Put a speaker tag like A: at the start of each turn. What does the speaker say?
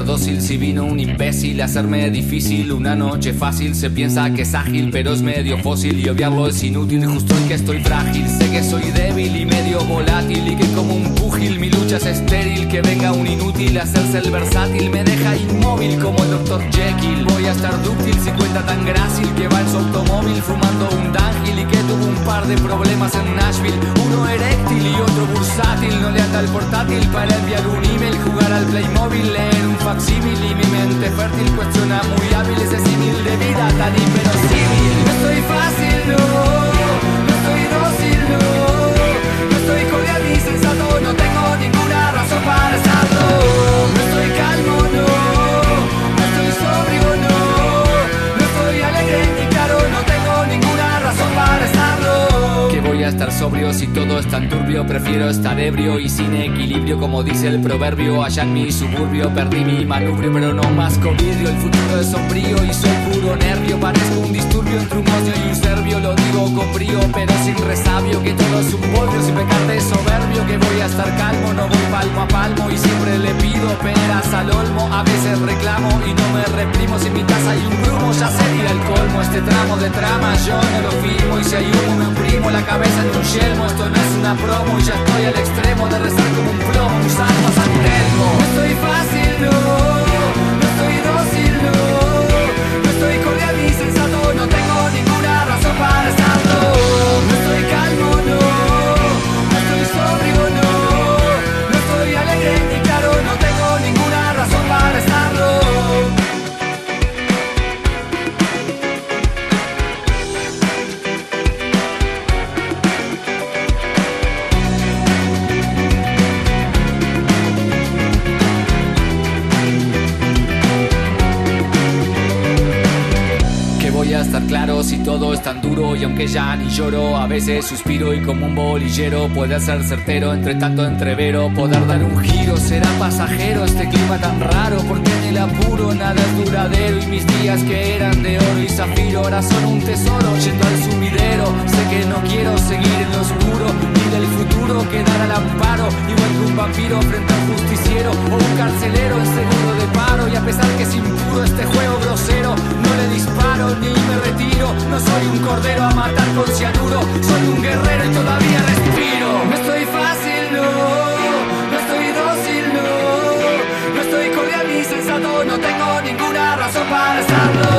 A: dócil. Si vino un imbécil a hacerme difícil una noche fácil, se piensa que es ágil pero es medio fósil y obviarlo es inútil, justo hoy que estoy frágil. Sé que soy débil y medio volátil y que como un púgil mi lucha es estéril. Que venga un inútil a hacerse el versátil me deja inmóvil como el Dr. Jekyll. Voy a estar dúctil si cuenta tan grácil que va en su automóvil fumando un Dangil y que tuvo un par de problemas en Nashville, uno eréctil y otro bursátil. No le ata el portátil para enviar un email, jugar al Playmobil, leer un facsímil y mi mente fértil cuestiona muy hábil ese símil de vida tan inverosímil. No estoy fácil, no estoy dócil, no estoy cordial ni sensato, no tengo ninguna razón para estarlo. No estoy calmo, no estoy sobrio, no estoy alegre ni claro, no tengo ninguna razón para estarlo. Que voy a estar sobrio si todo es tan turbio, prefiero estar ebrio y sin equilibrio, como dice el proverbio. Allá en mi suburbio perdí mi manubrio, pero no más vidrio. El futuro es sombrío y soy puro nervio, parezco un disturbio entre un moño y un serbio. Lo digo con brío pero sin resabio, que todo es un bollo sin pecar de soberbio. Que voy a estar calmo, no voy palmo a palmo y siempre le pido peras al olmo. A veces reclamo y no me reprimo, si en mi casa hay un grumo ya sería el colmo. Este tramo de trama yo no lo firmo y si hay humo me oprimo la cabeza en un yelmo. Esto no es una promo y ya estoy al extremo de rezar como un plomo, un salmo a San Telmo. No estoy fácil, no estoy dócil, no estoy cordial ni sensato, no tengo ninguna razón para estarlo. No estoy calmo, no estoy sobrio, no estoy alegre ni claro, no tengo ninguna razón para estarlo. Voy a estar claro si todo es tan duro y aunque ya ni lloro, a veces suspiro y como un bolillero puede ser certero, entre tanto entrevero, poder dar un giro. Será pasajero este clima tan raro, porque en el apuro nada es duradero y mis días que eran de oro y zafiro ahora son un tesoro yendo al sumidero. Sé que no quiero seguir en lo oscuro ni del futuro quedar al amparo, igual que un vampiro frente al justiciero o un carcelero en seguro de paro. Y a pesar que es impuro este juego grosero, no le disparo ni me retiro, no soy un cordero a matar con cianuro, soy un guerrero y todavía respiro. No estoy fácil, no estoy dócil, no estoy cordial ni sensato, no tengo ninguna razón para estarlo.